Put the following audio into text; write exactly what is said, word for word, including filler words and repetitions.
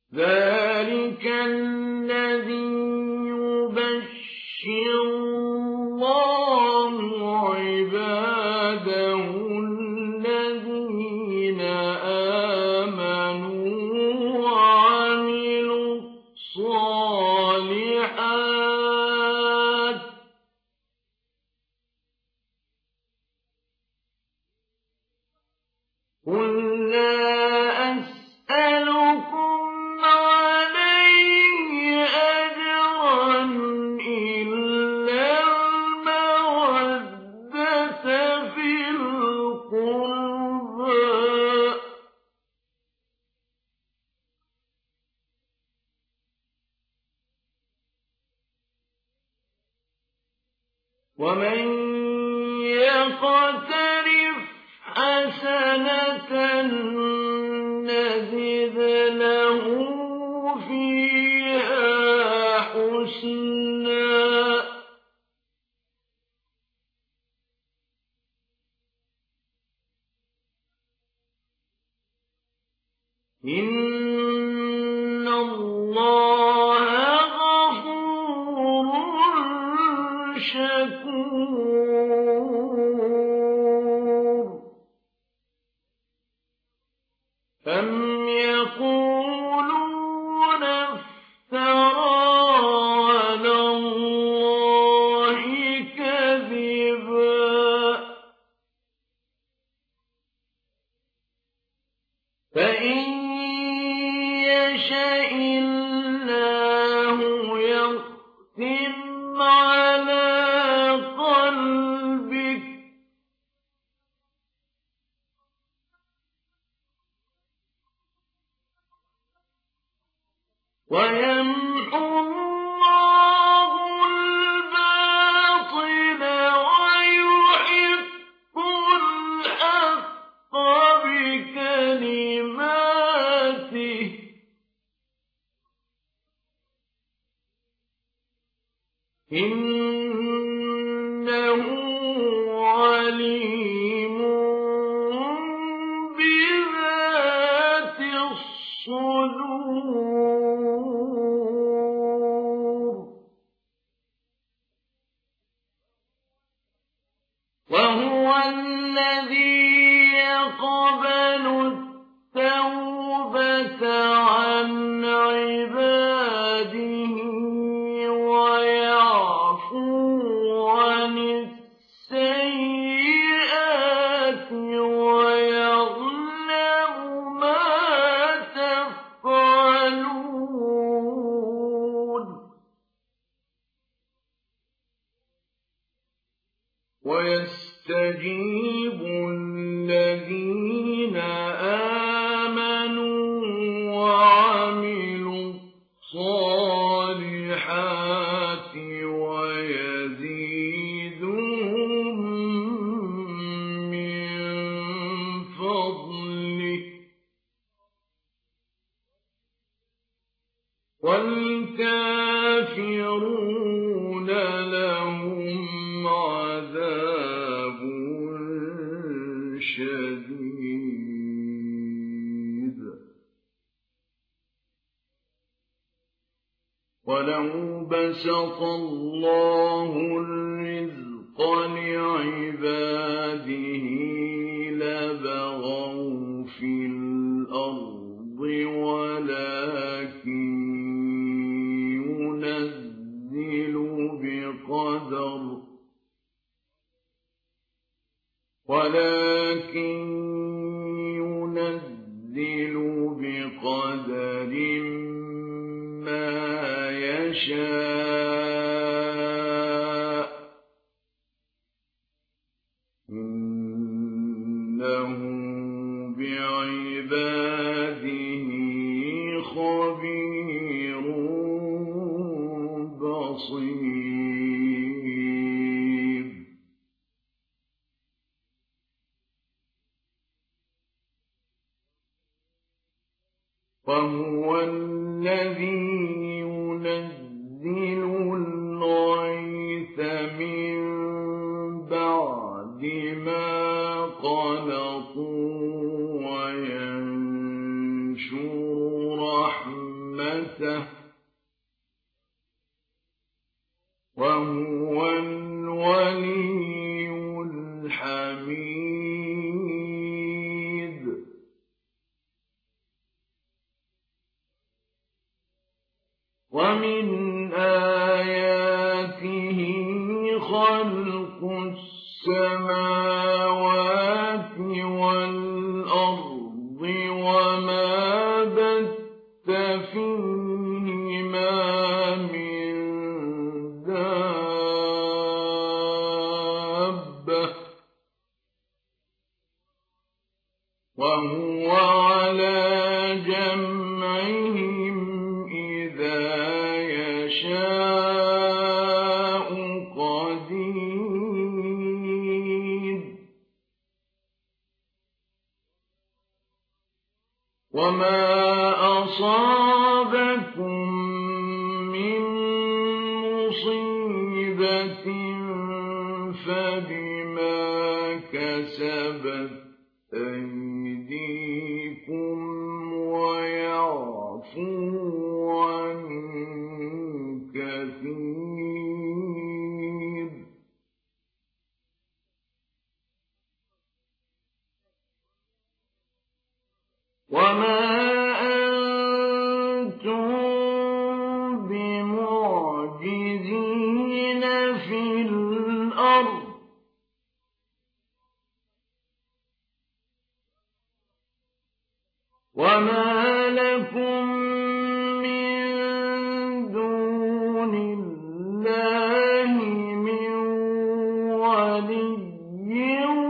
ذلك الذي يبشر الله عباده الذين آمنوا وعملوا الصالحات قل لا أسألكم عليه أجرا إلا المودة في القربى ومن يقترف حسنة نزد له فيها حسنا إن الله غفور شكور أم يقولون افترى على الله كذبا فإن يشاء الله يختم على قلبك ويمحو الله الباطل ويحق الحق بكلماته إنه عليم بذات الصدور وهو الذي يقبل التوبة عن عباده ويعفو عن السيئات ويعلم ما تفعلون ويستجيب الذين آمنوا وعملوا الصالحات ويزيدهم من فضله والكافرون لهم عذاب شديد ولو بسط الله الرزق لعباده لبغوا في الأرض ولكن ينزل بقدر ولكن ينزل بقدر ما يشاء إنه بعباده خبير بصير وهو الذي ينزل الغيث من بعد ما قنطوا وينشر رحمته وهو على جمعهم إذا يشاء قدير وما أصابكم من مصيبة فبما كسبت أيديكم ويعفو عن كثير وما أنتم بمعجزين في الأرض وما لكم من دون الله من ولي